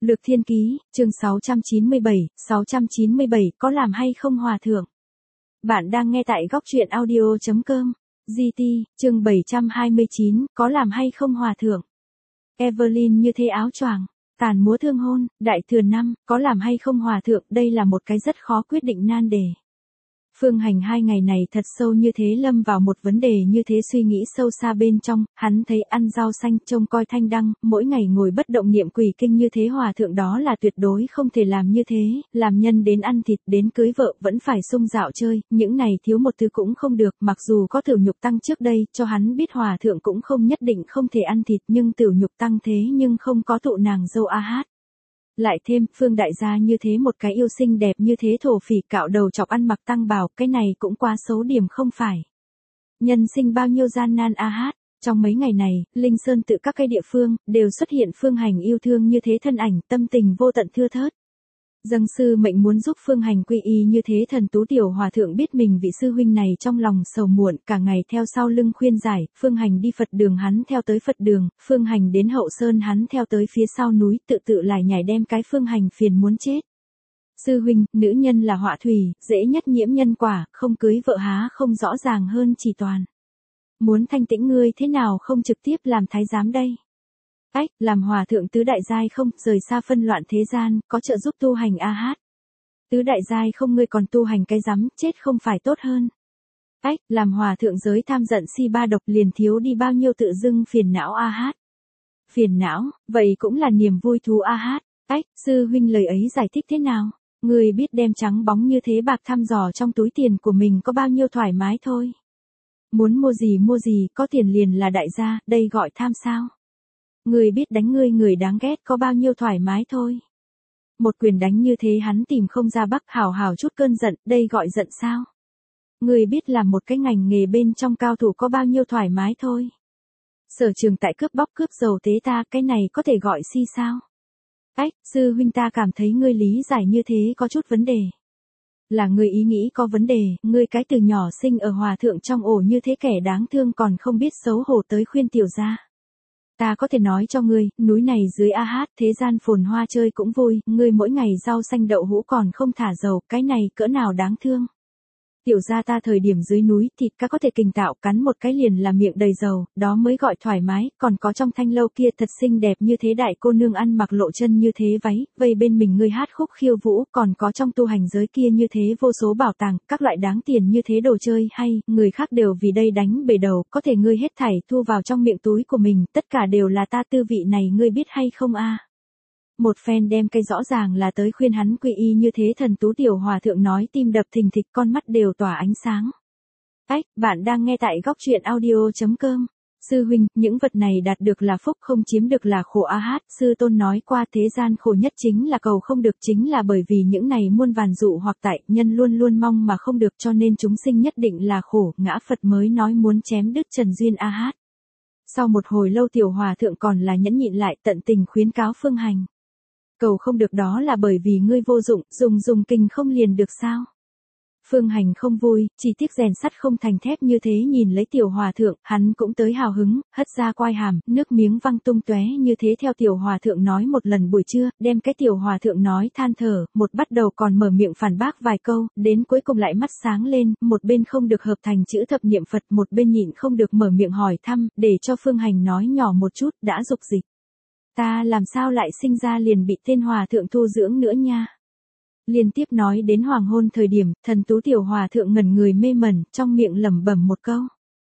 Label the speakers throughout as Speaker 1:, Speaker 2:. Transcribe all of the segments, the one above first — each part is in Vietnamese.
Speaker 1: Lược Thiên Ký, chương 697 có làm hay không hòa thượng? Bạn đang nghe tại góc truyện audio.com. GT, chương 729, có làm hay không hòa thượng? Evelyn như thế áo choàng, tàn múa thương hôn, đại thừa năm, có làm hay không hòa thượng? Đây là một cái rất khó quyết định nan đề. Phương Hành 2 ngày này thật sâu như thế lâm vào một vấn đề như thế, suy nghĩ sâu xa bên trong, hắn thấy ăn rau xanh, trông coi thanh đăng, mỗi ngày ngồi bất động niệm quỷ kinh như thế hòa thượng đó là tuyệt đối không thể làm như thế, làm nhân đến ăn thịt đến cưới vợ vẫn phải sung dạo chơi, những này thiếu một thứ cũng không được, mặc dù có Tiểu Nhục Tăng trước đây, cho hắn biết hòa thượng cũng không nhất định không thể ăn thịt, nhưng Tiểu Nhục Tăng thế nhưng không có tụ nàng dâu A Hát. Lại thêm, Phương đại gia như thế một cái yêu xinh đẹp như thế thổ phỉ cạo đầu chọc ăn mặc tăng bào, cái này cũng quá xấu điểm không phải. Nhân sinh bao nhiêu gian nan A Hát, trong mấy ngày này, Linh Sơn tự các cái địa phương, đều xuất hiện Phương Hành yêu thương như thế thân ảnh, tâm tình vô tận thưa thớt. Dâng sư mệnh muốn giúp Phương Hành quy y như thế, Thần Tú tiểu hòa thượng biết mình vị sư huynh này trong lòng sầu muộn, cả ngày theo sau lưng khuyên giải, Phương Hành đi Phật đường hắn theo tới Phật đường, Phương Hành đến Hậu Sơn hắn theo tới phía sau núi, tự lại nhảy đem cái Phương Hành phiền muốn chết. Sư huynh, nữ nhân là họa thủy, dễ nhất nhiễm nhân quả, không cưới vợ há không rõ ràng hơn chỉ toàn. Muốn thanh tĩnh ngươi thế nào không trực tiếp làm thái giám đây? Ách, làm hòa thượng tứ đại giai không, rời xa phân loạn thế gian, có trợ giúp tu hành A Hát. Tứ đại giai không, ngươi còn tu hành cái rắm, chết không phải tốt hơn. Ách, làm hòa thượng giới tham giận si ba độc liền thiếu đi bao nhiêu tự dưng phiền não A Hát. Phiền não, vậy cũng là niềm vui thú A Hát. Ách, sư huynh lời ấy giải thích thế nào? Ngươi biết đem trắng bóng như thế bạc thăm dò trong túi tiền của mình có bao nhiêu thoải mái thôi. Muốn mua gì, có tiền liền là đại gia, đây gọi tham sao? Người biết đánh ngươi người đáng ghét có bao nhiêu thoải mái thôi. Một quyền đánh như thế hắn tìm không ra bắc, hào chút cơn giận, đây gọi giận sao? Người biết làm một cái ngành nghề bên trong cao thủ có bao nhiêu thoải mái thôi. Sở trường tại cướp bóc cướp giàu tế ta, cái này có thể gọi si sao? Ách, sư huynh ta cảm thấy ngươi lý giải như thế có chút vấn đề. Là ngươi ý nghĩ có vấn đề, ngươi cái từ nhỏ sinh ở hòa thượng trong ổ như thế kẻ đáng thương còn không biết xấu hổ tới khuyên tiểu gia. Ta có thể nói cho ngươi, núi này dưới A Hát, thế gian phồn hoa chơi cũng vui, ngươi mỗi ngày rau xanh đậu hũ còn không thả dầu, cái này cỡ nào đáng thương. Tiểu gia ta thời điểm dưới núi, thịt cá có thể kình tạo, cắn một cái liền là miệng đầy dầu, đó mới gọi thoải mái, còn có trong thanh lâu kia thật xinh đẹp như thế đại cô nương ăn mặc lộ chân như thế váy, vây bên mình ngươi hát khúc khiêu vũ, còn có trong tu hành giới kia như thế vô số bảo tàng, các loại đáng tiền như thế đồ chơi hay, người khác đều vì đây đánh bể đầu, có thể ngươi hết thảy thu vào trong miệng túi của mình, tất cả đều là ta tư vị này ngươi biết hay không a? Một phen đem cái rõ ràng là tới khuyên hắn quy y như thế, Thần Tú tiểu hòa thượng nói tim đập thình thịch, con mắt đều tỏa ánh sáng. Ách, bạn đang nghe tại góc truyện audio.com. Sư huynh, những vật này đạt được là phúc, không chiếm được là khổ A Hát. Sư tôn nói qua thế gian khổ nhất chính là cầu không được, chính là bởi vì những này muôn vàn dụ hoặc tại nhân luôn luôn mong mà không được, cho nên chúng sinh nhất định là khổ, ngã Phật mới nói muốn chém đứt trần duyên A Hát. Sau một hồi lâu tiểu hòa thượng còn là nhẫn nhịn lại, tận tình khuyến cáo Phương Hành. Cầu không được đó là bởi vì ngươi vô dụng, dùng kình không liền được sao? Phương Hành không vui, chỉ tiếc rèn sắt không thành thép như thế, nhìn lấy tiểu hòa thượng, hắn cũng tới hào hứng, hất ra quai hàm, nước miếng văng tung tóe như thế theo tiểu hòa thượng nói một lần buổi trưa, đem cái tiểu hòa thượng nói than thở, một bắt đầu còn mở miệng phản bác vài câu, đến cuối cùng lại mắt sáng lên, một bên không được hợp thành chữ thập niệm Phật, một bên nhịn không được mở miệng hỏi thăm, để cho Phương Hành nói nhỏ một chút, đã dục dịch. Ta làm sao lại sinh ra liền bị tên hòa thượng thu dưỡng nữa nha. Liên tiếp nói đến hoàng hôn thời điểm, Thần Tú tiểu hòa thượng ngẩn người mê mẩn, trong miệng lẩm bẩm một câu.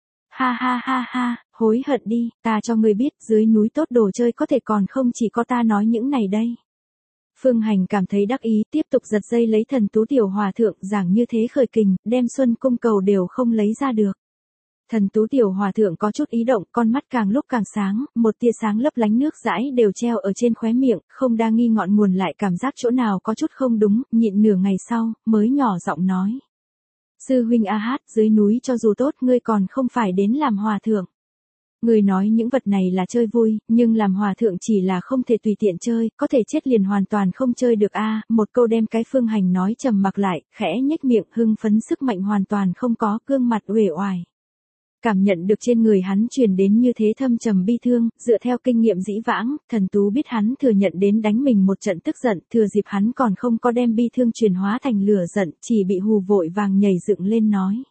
Speaker 1: Ha, hối hận đi, ta cho ngươi biết, dưới núi tốt đồ chơi có thể còn không chỉ có ta nói những này đây. Phương Hành cảm thấy đắc ý, tiếp tục giật dây lấy Thần Tú tiểu hòa thượng, giảng như thế khởi kình, đem xuân cung cầu đều không lấy ra được. Thần Tú tiểu hòa thượng có chút ý động, con mắt càng lúc càng sáng, một tia sáng lấp lánh nước dãi đều treo ở trên khóe miệng, không đa nghi ngọn nguồn lại cảm giác chỗ nào có chút không đúng, nhịn nửa ngày sau, mới nhỏ giọng nói. Sư huynh A Hát, dưới núi cho dù tốt ngươi còn không phải đến làm hòa thượng. Người nói những vật này là chơi vui, nhưng làm hòa thượng chỉ là không thể tùy tiện chơi, có thể chết liền hoàn toàn không chơi được a. Một câu đem cái Phương Hành nói trầm mặc lại, khẽ nhếch miệng, hưng phấn sức mạnh hoàn toàn không có, gương mặt uể oải. Cảm nhận được trên người hắn truyền đến như thế thâm trầm bi thương, dựa theo kinh nghiệm dĩ vãng, thần tú biết hắn thừa nhận đến đánh mình một trận tức giận, thừa dịp hắn còn không có đem bi thương chuyển hóa thành lửa giận, chỉ bị hù vội vàng nhảy dựng lên nói.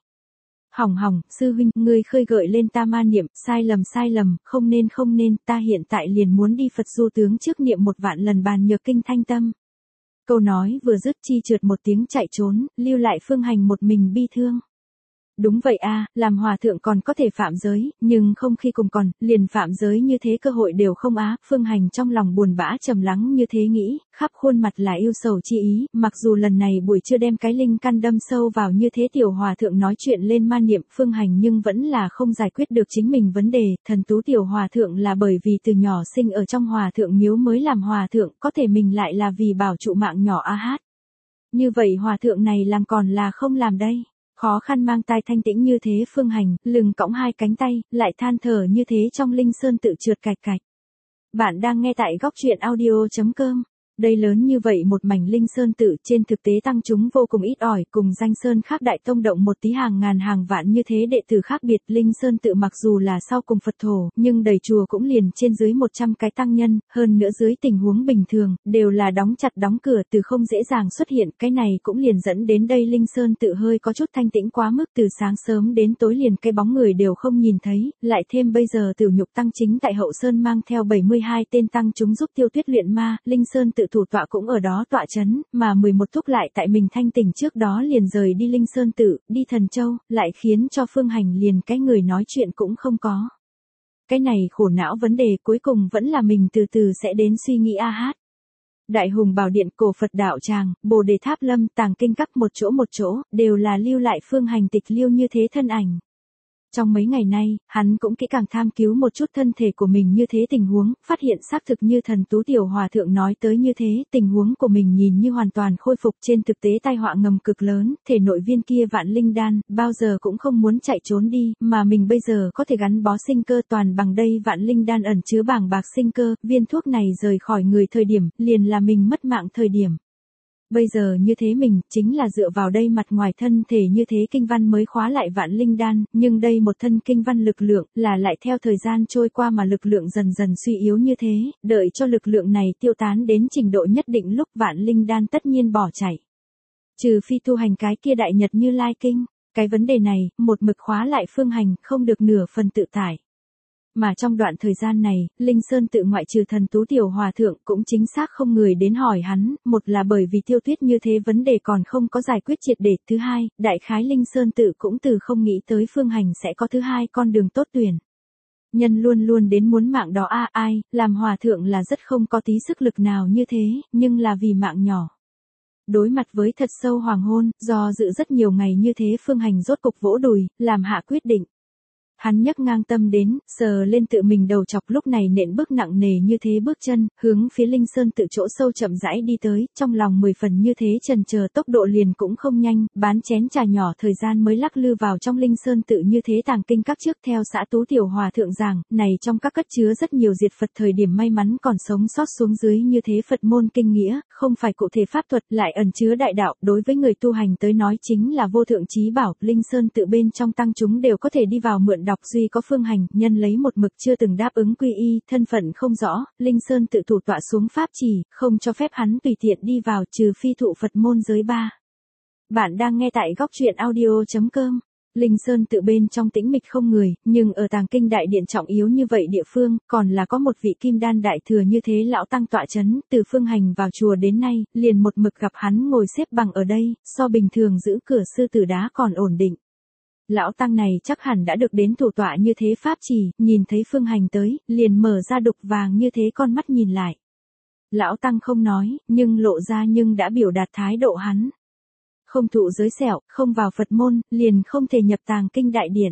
Speaker 1: Hỏng, sư huynh, ngươi khơi gợi lên ta ma niệm, sai lầm, không nên, ta hiện tại liền muốn đi Phật du tướng trước niệm 1.000 lần bàn nhược kinh thanh tâm. Câu nói vừa dứt chi trượt một tiếng chạy trốn, lưu lại Phương Hành một mình bi thương. Đúng vậy a, làm hòa thượng còn có thể phạm giới, nhưng không khi cùng còn, liền phạm giới như thế cơ hội đều không á. Phương Hành trong lòng buồn bã trầm lắng như thế nghĩ, khắp khuôn mặt là yêu sầu chi ý, mặc dù lần này buổi trưa đem cái linh căn đâm sâu vào như thế tiểu hòa thượng nói chuyện lên ma niệm Phương Hành nhưng vẫn là không giải quyết được chính mình vấn đề, thần tú tiểu hòa thượng là bởi vì từ nhỏ sinh ở trong hòa thượng miếu mới làm hòa thượng, có thể mình lại là vì bảo trụ mạng nhỏ a hát. Như vậy hòa thượng này làm còn là không làm đây. Khó khăn mang tai thanh tĩnh như thế Phương Hành, lưng cõng hai cánh tay, lại than thở như thế trong linh sơn tự trượt cạch cạch. Bạn đang nghe tại góc truyện audio.com. Đây lớn như vậy một mảnh linh sơn tự trên thực tế tăng chúng vô cùng ít ỏi, cùng danh sơn khác đại tông động một tí hàng ngàn hàng vạn như thế đệ tử khác biệt. Linh sơn tự mặc dù là sau cùng Phật thổ, nhưng đầy chùa cũng liền trên dưới 100 cái tăng nhân, hơn nữa dưới tình huống bình thường, đều là đóng chặt đóng cửa từ không dễ dàng xuất hiện. Cái này cũng liền dẫn đến đây linh sơn tự hơi có chút thanh tĩnh quá mức, từ sáng sớm đến tối liền cái bóng người đều không nhìn thấy, lại thêm bây giờ Tiểu Nhục tăng chính tại hậu sơn mang theo 72 tên tăng chúng giúp Tiêu Tuyết luyện ma, linh sơn tự thủ tọa cũng ở đó tọa chấn, mà 11 thúc lại tại mình thanh tỉnh trước đó liền rời đi linh sơn tự, đi Thần Châu, lại khiến cho Phương Hành liền cái người nói chuyện cũng không có. Cái này khổ não vấn đề cuối cùng vẫn là mình từ từ sẽ đến suy nghĩ a hát. Đại Hùng Bảo Điện, Cổ Phật Đạo Tràng, Bồ Đề Tháp Lâm, Tàng Kinh Các một chỗ, đều là lưu lại Phương Hành tịch liêu như thế thân ảnh. Trong mấy ngày nay, hắn cũng kỹ càng tham cứu một chút thân thể của mình như thế tình huống, phát hiện xác thực như thần tú tiểu hòa thượng nói tới như thế, tình huống của mình nhìn như hoàn toàn khôi phục, trên thực tế tai họa ngầm cực lớn, thể nội viên kia vạn linh đan, bao giờ cũng không muốn chạy trốn đi, mà mình bây giờ có thể gắn bó sinh cơ toàn bằng đây vạn linh đan ẩn chứa bảng bạc sinh cơ, viên thuốc này rời khỏi người thời điểm, liền là mình mất mạng thời điểm. Bây giờ như thế mình, chính là dựa vào đây mặt ngoài thân thể như thế kinh văn mới khóa lại vạn linh đan, nhưng đây một thân kinh văn lực lượng, là lại theo thời gian trôi qua mà lực lượng dần dần suy yếu như thế, đợi cho lực lượng này tiêu tán đến trình độ nhất định lúc vạn linh đan tất nhiên bỏ chạy. Trừ phi tu hành cái kia đại nhật Như Lai kinh, cái vấn đề này, một mực khóa lại Phương Hành, không được nửa phần tự tải. Mà trong đoạn thời gian này, Linh Sơn tự ngoại trừ thần tú tiểu hòa thượng cũng chính xác không người đến hỏi hắn, một là bởi vì Tiêu Tuyết như thế vấn đề còn không có giải quyết triệt để, thứ hai, đại khái Linh Sơn tự cũng từ không nghĩ tới Phương Hành sẽ có thứ hai con đường tốt tuyển. Nhân luôn luôn đến muốn mạng đó ai, làm hòa thượng là rất không có tí sức lực nào như thế, nhưng là vì mạng nhỏ. Đối mặt với thật sâu hoàng hôn, do dự rất nhiều ngày như thế Phương Hành rốt cục vỗ đùi, làm hạ quyết định. Hắn nhấc ngang tâm đến, sờ lên tự mình đầu chọc lúc này nện bước nặng nề như thế bước chân, hướng phía Linh Sơn tự chỗ sâu chậm rãi đi tới, trong lòng 10 phần như thế chần chờ tốc độ liền cũng không nhanh, bán chén trà nhỏ thời gian mới lắc lư vào trong Linh Sơn tự như thế Tàng Kinh Các trước theo xã Tú Tiểu Hòa thượng giảng, này trong các cất chứa rất nhiều diệt Phật thời điểm may mắn còn sống sót xuống dưới như thế Phật môn kinh nghĩa, không phải cụ thể pháp thuật lại ẩn chứa đại đạo, đối với người tu hành tới nói chính là vô thượng chí bảo, Linh Sơn tự bên trong tăng chúng đều có thể đi vào mượn đọc duy có Phương Hành, nhân lấy một mực chưa từng đáp ứng quy y, thân phận không rõ, Linh Sơn tự thủ tọa xuống pháp chỉ, không cho phép hắn tùy tiện đi vào trừ phi thụ Phật môn giới ba. Bạn đang nghe tại góc truyện audio.com. Linh Sơn tự bên trong tĩnh mịch không người, nhưng ở Tàng Kinh đại điện trọng yếu như vậy địa phương, còn là có một vị kim đan đại thừa như thế lão tăng tọa chấn, từ Phương Hành vào chùa đến nay, liền một mực gặp hắn ngồi xếp bằng ở đây, so bình thường giữ cửa sư tử đá còn ổn định. Lão tăng này chắc hẳn đã được đến thủ tọa như thế pháp chỉ, nhìn thấy Phương Hành tới, liền mở ra đục vàng như thế con mắt nhìn lại. Lão tăng không nói, nhưng lộ ra nhưng đã biểu đạt thái độ hắn. Không thụ giới sẹo, không vào Phật môn, liền không thể nhập Tàng Kinh đại điện.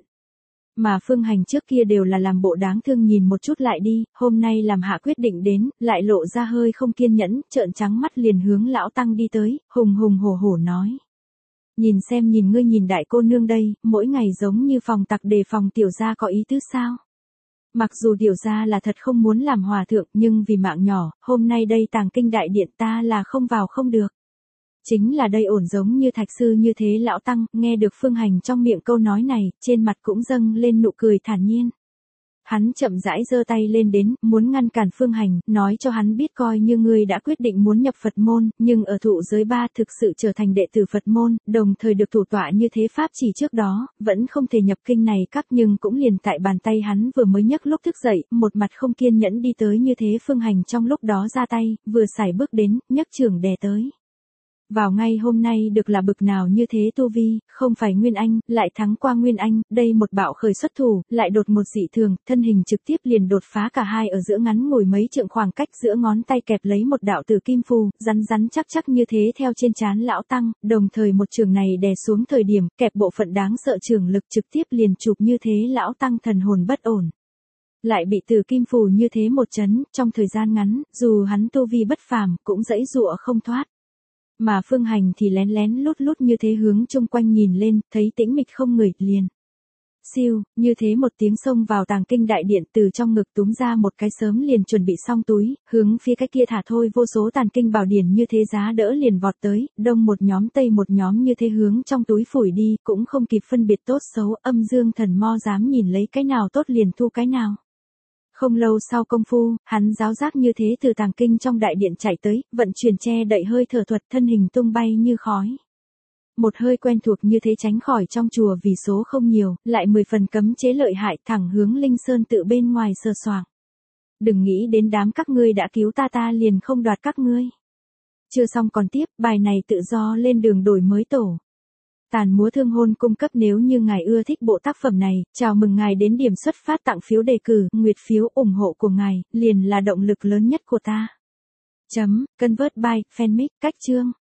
Speaker 1: Mà Phương Hành trước kia đều là làm bộ đáng thương nhìn một chút lại đi, hôm nay làm hạ quyết định đến, lại lộ ra hơi không kiên nhẫn, trợn trắng mắt liền hướng lão tăng đi tới, hùng hùng hổ hổ nói. Nhìn xem nhìn ngươi nhìn đại cô nương đây, mỗi ngày giống như phòng tặc đề phòng tiểu gia có ý tứ sao? Mặc dù tiểu gia là thật không muốn làm hòa thượng nhưng vì mạng nhỏ, hôm nay đây Tàng Kinh đại điện ta là không vào không được. Chính là đây ổn giống như thạch sư như thế lão tăng, nghe được Phương Hành trong miệng câu nói này, trên mặt cũng dâng lên nụ cười thản nhiên. Hắn chậm rãi giơ tay lên đến, muốn ngăn cản Phương Hành, nói cho hắn biết coi như ngươi đã quyết định muốn nhập Phật môn, nhưng ở thụ giới 3 thực sự trở thành đệ tử Phật môn, đồng thời được thủ tọa như thế pháp chỉ trước đó, vẫn không thể nhập kinh này các nhưng cũng liền tại bàn tay hắn vừa mới nhấc lúc thức dậy, một mặt không kiên nhẫn đi tới như thế Phương Hành trong lúc đó ra tay, vừa sải bước đến, nhấc trưởng đè tới. Vào ngay hôm nay được là bực nào như thế tu vi, không phải Nguyên Anh, lại thắng qua Nguyên Anh, đây một bạo khởi xuất thủ, lại đột một dị thường, thân hình trực tiếp liền đột phá cả hai ở giữa ngắn ngủi mấy trượng khoảng cách giữa ngón tay kẹp lấy một đạo tử kim phù, rắn rắn chắc chắc như thế theo trên trán lão tăng, đồng thời một trường này đè xuống thời điểm, kẹp bộ phận đáng sợ trường lực trực tiếp liền chụp như thế lão tăng thần hồn bất ổn. Lại bị tử kim phù như thế một chấn, trong thời gian ngắn, dù hắn tu vi bất phàm, cũng dãy dụa không thoát. Mà Phương Hành thì lén lén lút lút như thế hướng chung quanh nhìn lên, thấy tĩnh mịch không người, liền. Siêu, như thế một tiếng xông vào tàng kinh đại điện, từ trong ngực túm ra một cái sớm liền chuẩn bị xong túi, hướng phía cái kia thả thôi vô số tàn kinh bảo điển như thế giá đỡ liền vọt tới, đông một nhóm tây một nhóm như thế hướng trong túi phủi đi, cũng không kịp phân biệt tốt xấu, âm dương thần mo dám nhìn lấy cái nào tốt liền thu cái nào. Không lâu sau công phu, hắn giáo giác như thế từ tàng kinh trong đại điện chạy tới, vận chuyển che đậy hơi thở thuật, thân hình tung bay như khói. Một hơi quen thuộc như thế tránh khỏi trong chùa vì số không nhiều, lại 10 phần cấm chế lợi hại thẳng hướng Linh Sơn tự bên ngoài sờ soạng. Đừng nghĩ đến đám các ngươi đã cứu ta liền không đoạt các ngươi. Chưa xong còn tiếp, bài này tự do lên đường đổi mới tổ. Tàn múa thương hôn cung cấp nếu như ngài ưa thích bộ tác phẩm này, chào mừng ngài đến điểm xuất phát tặng phiếu đề cử, nguyệt phiếu ủng hộ của ngài, liền là động lực lớn nhất của ta. Convert by, fanmic, cách chương.